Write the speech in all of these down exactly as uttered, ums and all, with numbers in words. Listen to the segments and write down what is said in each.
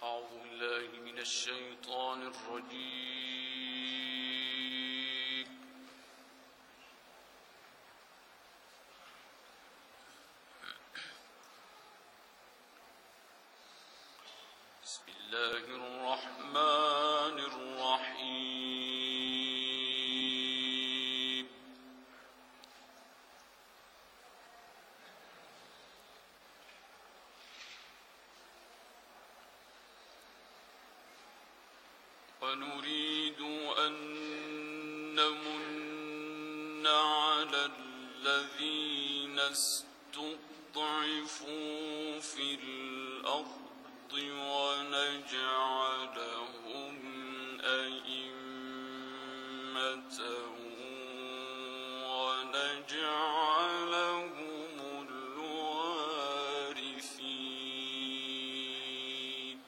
أعوذ بالله من الشيطان الرجيم. بسم الله الرحمن الرحيم. ونريد أن نمن على الذين استضعفوا في الأرض ونجعلهم أئمة ونجعلهم الوارثين.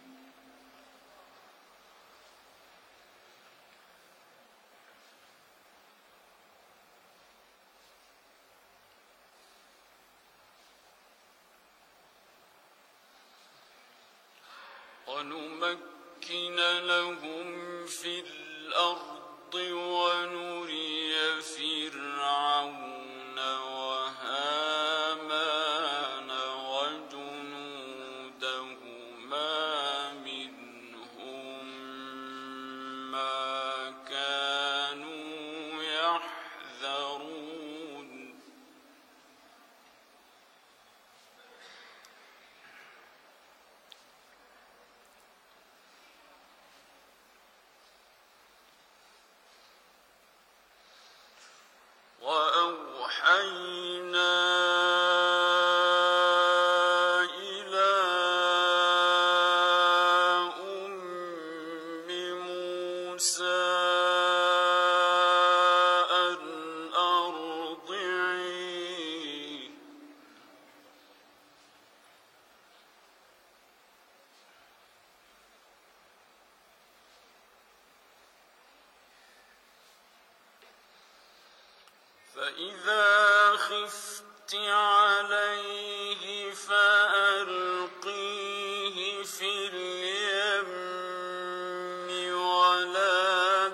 ونمكن لهم في الأرض ونري فرعون وهامان وجنودهما منهم ما كانوا يحذرون. وأوحينا إلى أم موسى أن أرضعيه فإذا خفت عليه فألقيه في اليم ولا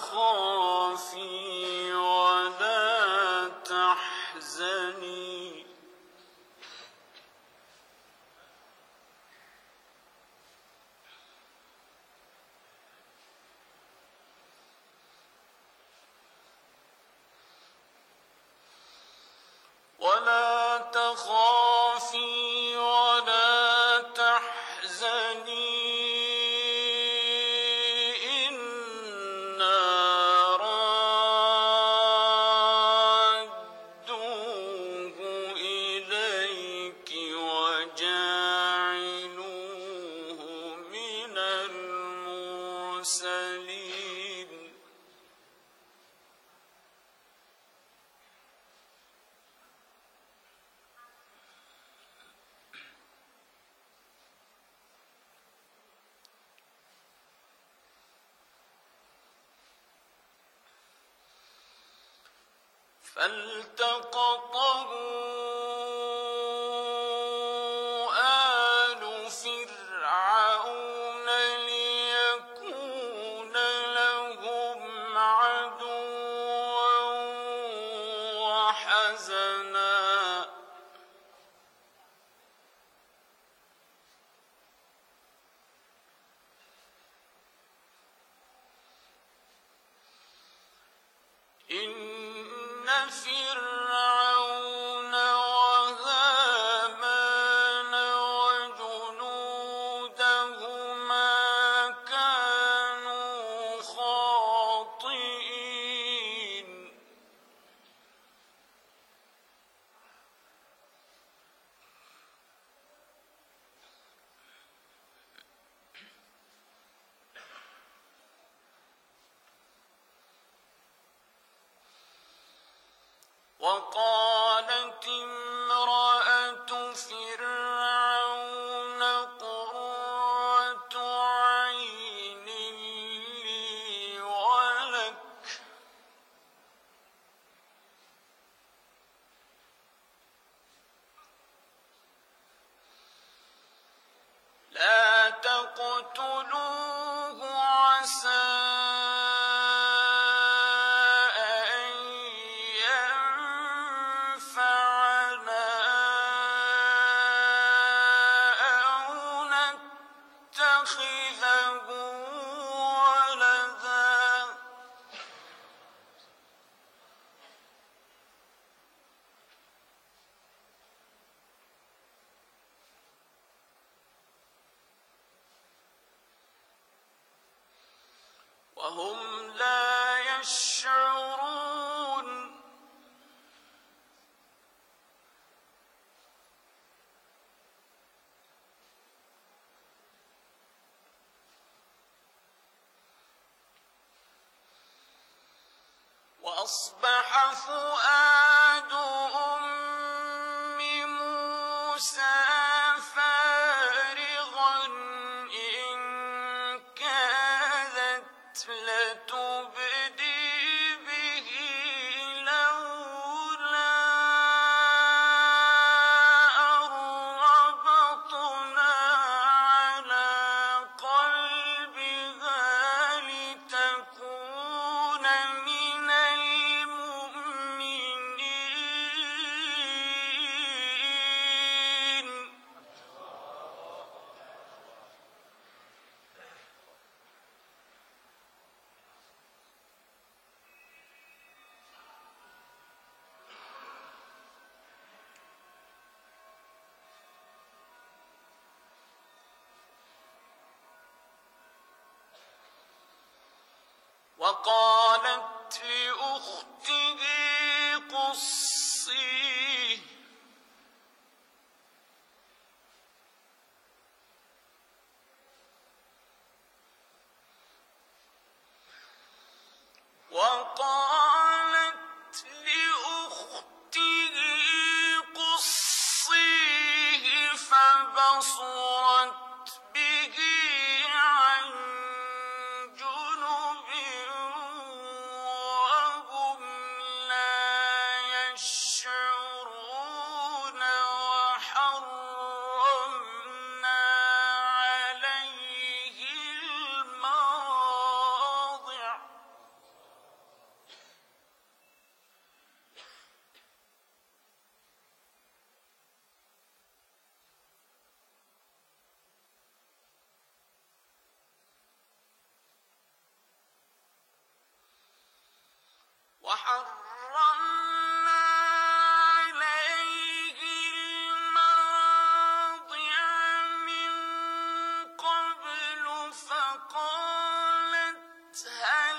تخافي ولا تحزني ولا تخافي ولا تحزني إنا رادوه إليك وجاعلوه من المرسلين. فالتقطه آل فرعون ليكون لهم عدوا وحزنا إن فرعون وهامان وجنودهما كانوا خاطئين. وقالت امرأة فرعون قرة عين لي ولك لا تقل تقتلوه عسى أن ينفعنا أو نتخذه ولدا وهم لا يشعرون. وأصبح فؤاد أم موسى فارغا إن كادت لتبدي به لولا أن ربطنا على قلبها لتكون من المؤمنين. وقالت لأخته قصيه وقالت لأخته قصيه فبصرت به عن جنب وهم لا يشعرون. وحرمنا عليه المراضع وحرمنا عليه المراضع من قبل فقالت هل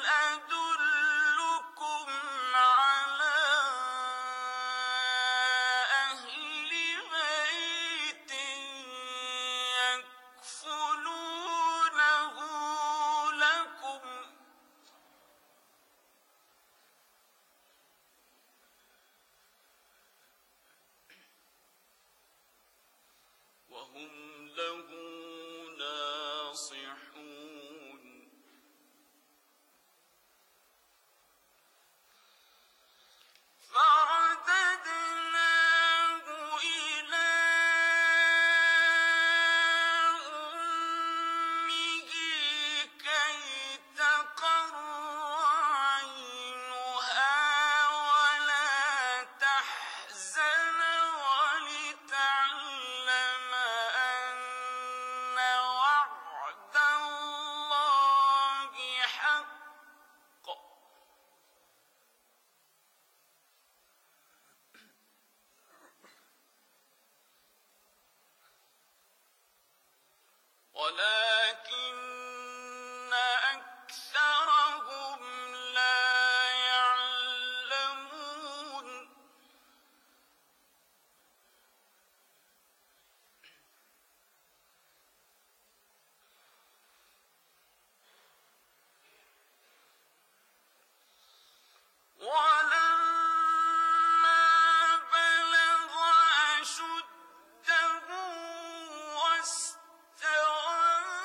أدلكم على أهل بيت يكفلونه لكم وهم له ناصحون. فرددناه إلى أمه كي تقر عينها ولا تحزن ولتعلم أن وعد الله حق ولكن أكثرهم لا يعلمون. ولما بلغ أشده واستوى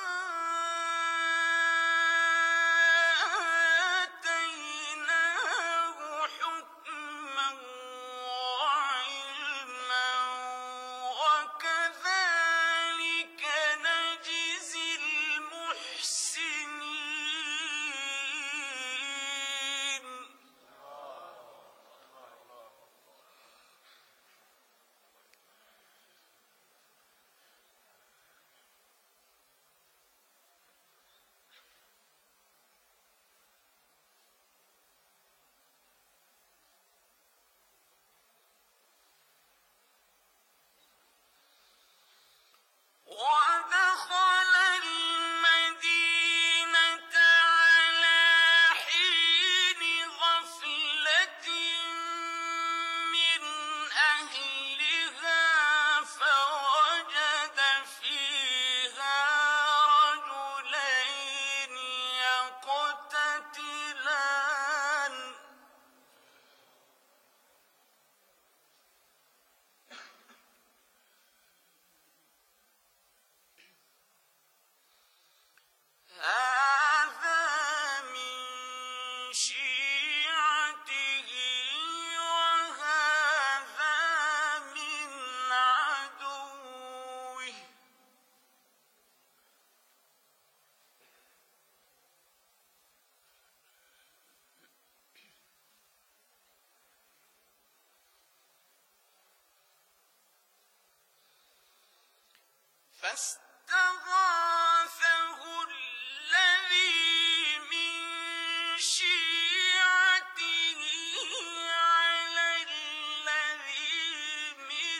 فاستغاثه الذي من شيعته على الذي من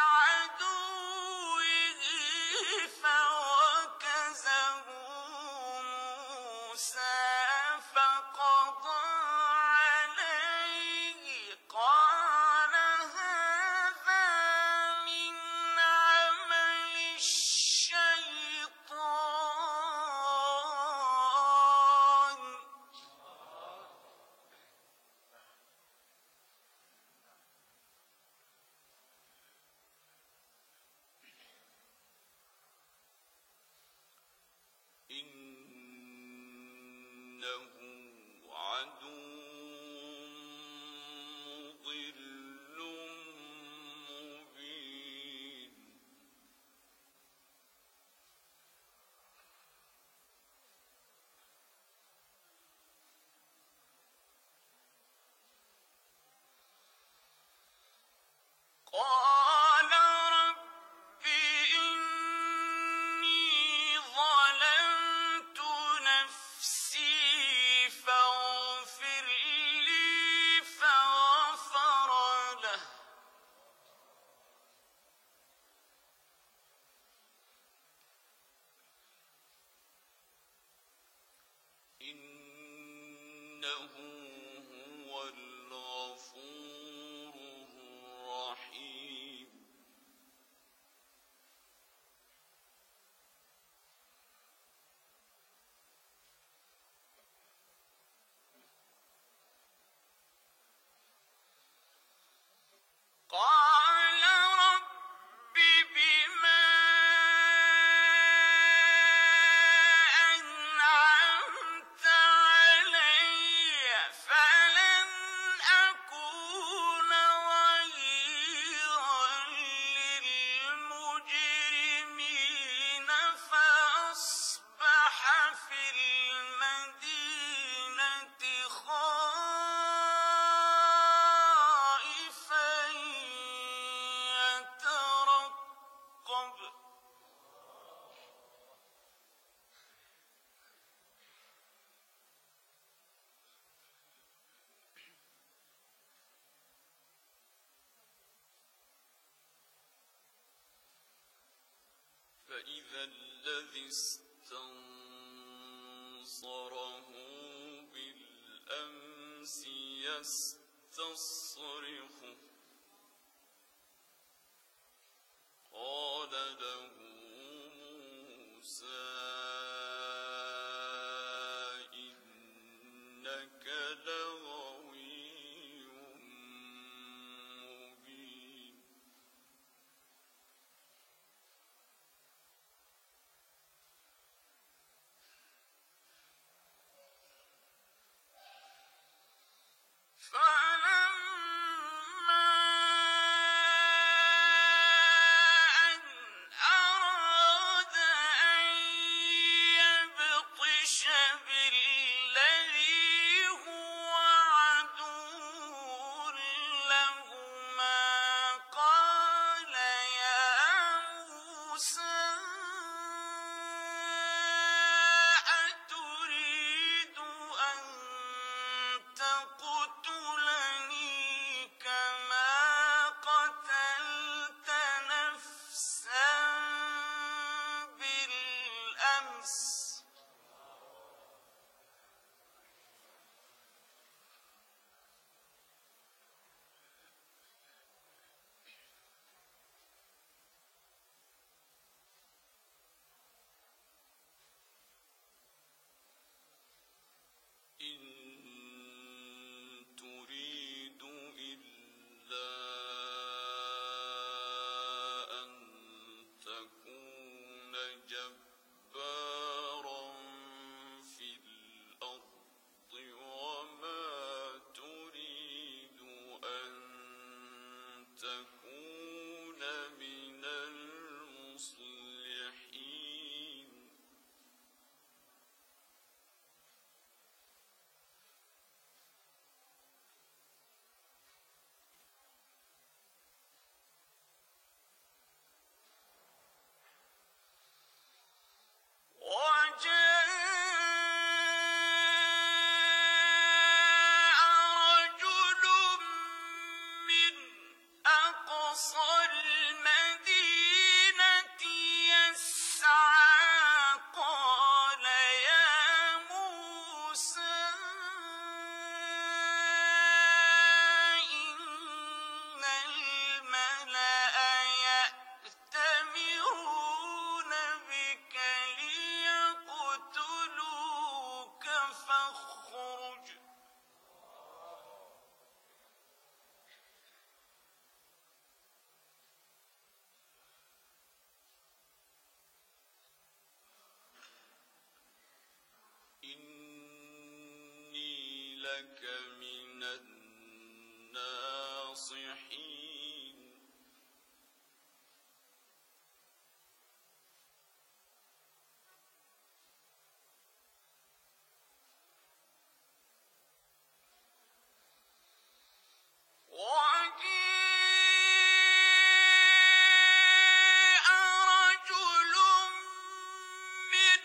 عدوه فوكزه موسى فقضى عليه قال هذا من عمل الشيطان إنه عدو مضل مبين قال رب إني ظلمت نفسي فاغفر لي فغفر له إنه هو الغفور الرحيم قال رب بما أنعمت علي فلن أكون ظهيرا للمجرمين فأصبح في المدينة خائفا يترقب فإذا الذي استنصره بالأمس يستصرخه قال له موسى إنك لغوي مبين فلما أن أراد أن يبطش بالذي هو عدو لهما قال يا موسى أتريد أن تقتلني كما قتلت نفسا بالأمس إن تريد إلا أن تكون جبارا لك من الناصحين وجيء رجل من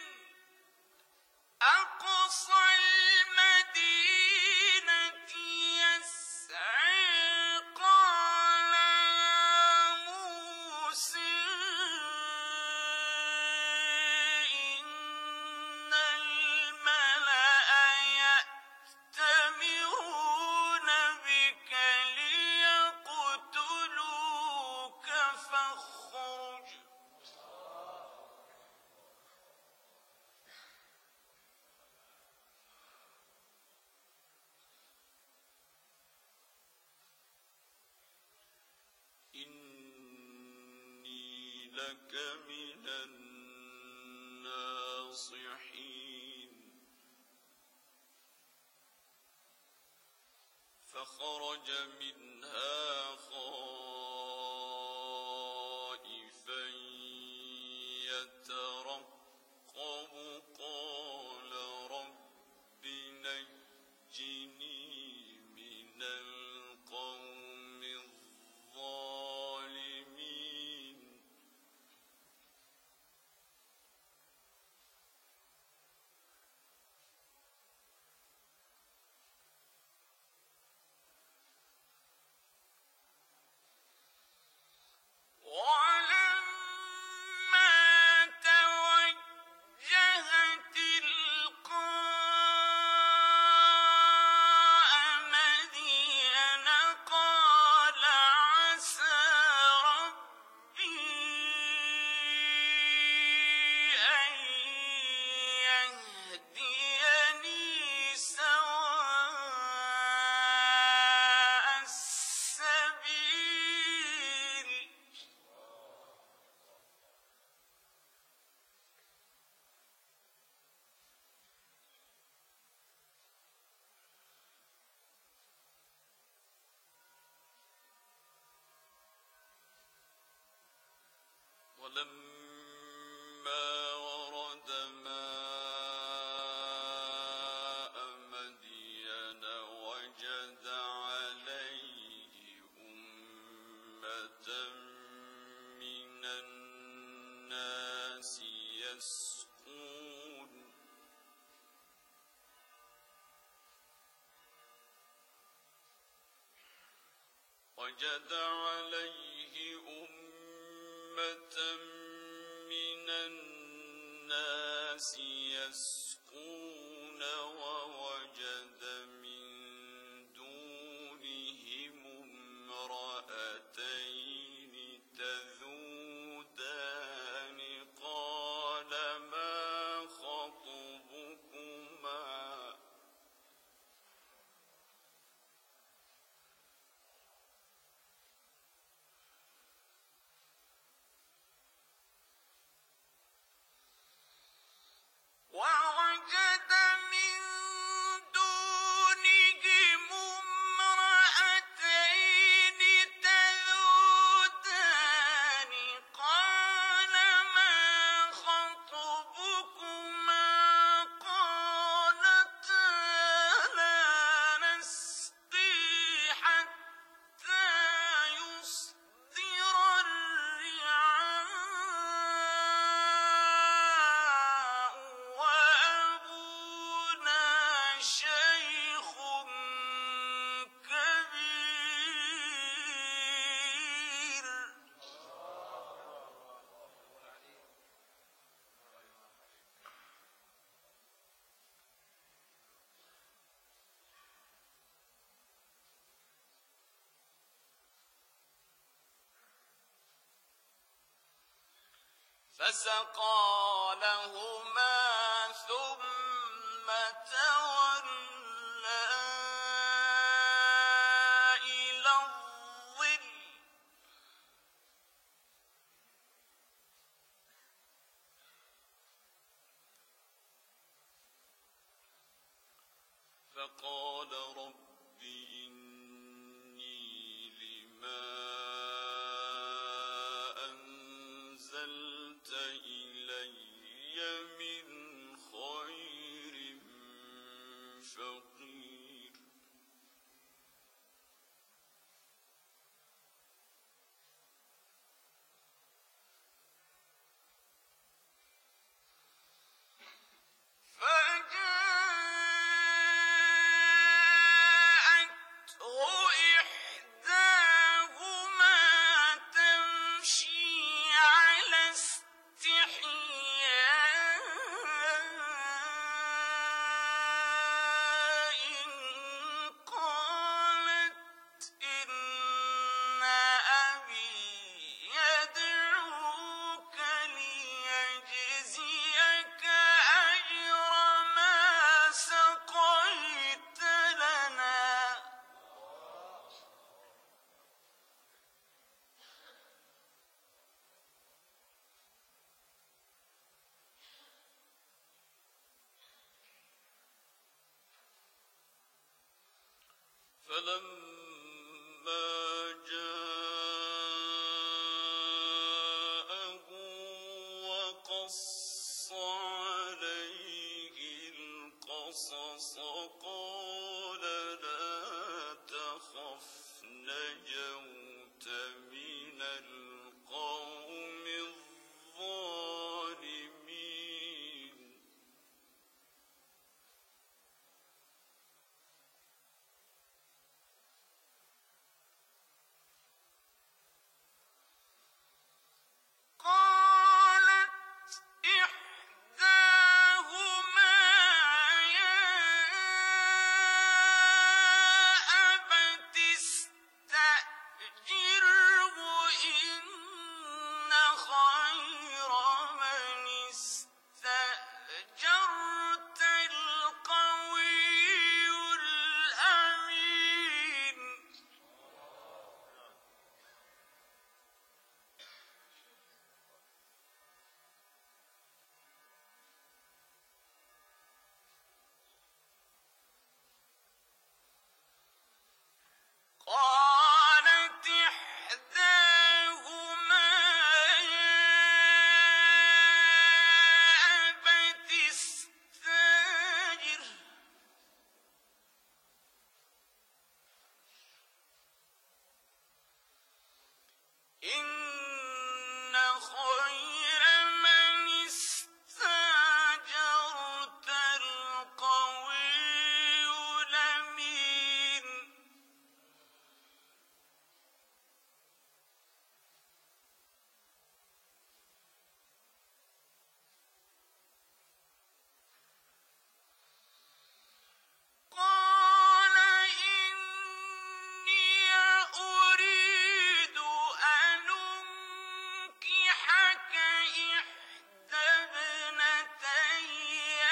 أقصى المدينة يسعى قال يا موسى إن الملأ يأتمرون بك ليقتلوك فاخرج إني لك من الناصحين فخرج منها خائفا يترقب قال رب نجني من القوم الظالمين ولما توجه تلقاء مدين قال عسى ربي أن يهديني سواء السبيل ولما ورد ماء مدين وجد عليه أمة من الناس يسقون وجد عليه أمة من الناس يسقون ووجد من دونهم امرأتين تذودان قال ما خطبكما ووجد من دونهم امرأتين تذودان قال ما خطبكما قالتا لا نسقي حتى يصدر الرعاء وأبونا شيخ كبير فسقى لهما ثم تولى إلى الظل فقال رب إني لما أنزلت إلي من خير فقير فلما جاءه وقص عليه القصص قال لا تخف نجوت من القوم الظالمين قالت إحداهما يا أبت استأجره إن خير من استأجرت القوي الأمين قالت إحداهما يا أبت استأجره إن خير من استأجرت القوي الأمين قال إني أريد أن أنكحك إحدى ابنتي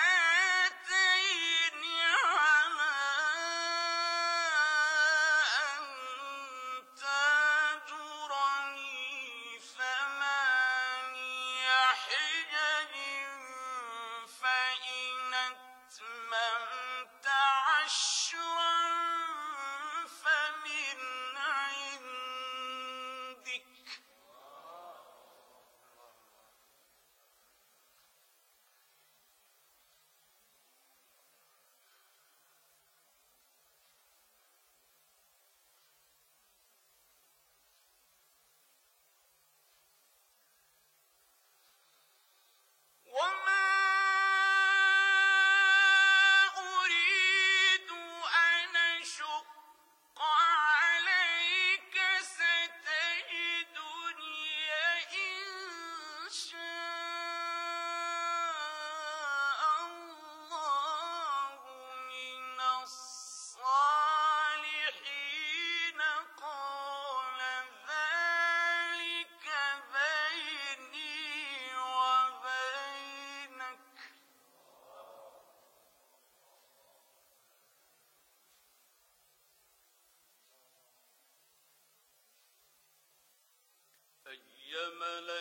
هاتين على أن تأجرني ثماني حجج فإن أتممت عشرا فمن عندك وما أريد أن أشق عليك ستجدني إن شاء الله من الصالحين قال ذلك بيني وبينك أيما